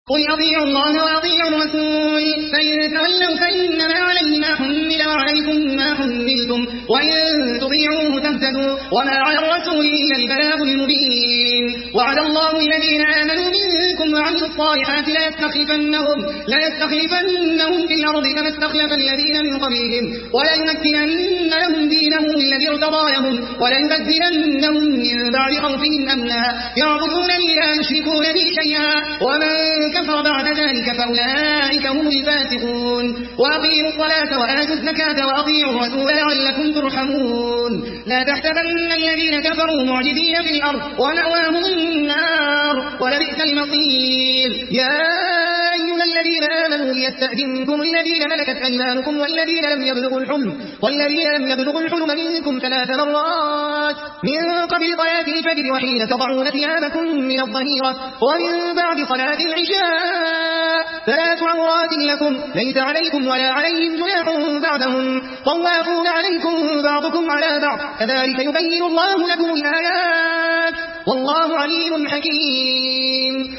قل أطيعوا الله وأطيعوا الرسول فإن تولوا فإنما عليه ما حمل وعليكم ما حملتم وإن تطيعوه تهتدوا وما على الرسول إلا البلاغ المبين. وعد الله الذين آمنوا منكم وعملوا الصالحات ليستخلفنهم في الأرض كما استخلف الذين من قبلهم وليمكنن لهم دينهم الذي ارتضى لهم وليبدلنهم من بعد خوفهم أمنا يعبدونني لا يشركون بي شيئا ومن كفر بعد ذلك فأولئك هم الفاسقون. وأقيموا الصلاة وآتوا الزكاة وأطيعوا الرسول لعلكم ترحمون. لا تحسبن الذين كفروا معجزين في الأرض ومأواهم النار ولبئس المصير. يا أيها الذين آمنوا ليستأذنكم الذين ملكت أيمانكم والذين لم يبلغوا الحلم منكم 3 مرات من قبل صلاة الفجر وحين تضعون ثيابكم من الظهيرة ومن بعد صلاة العشاء 3 عورات لكم ليس عليكم ولا عليهم جناح بعدهم طوافون عليكم بعضكم على بعض كذلك يبين الله لكم الآيات والله عليم حكيم.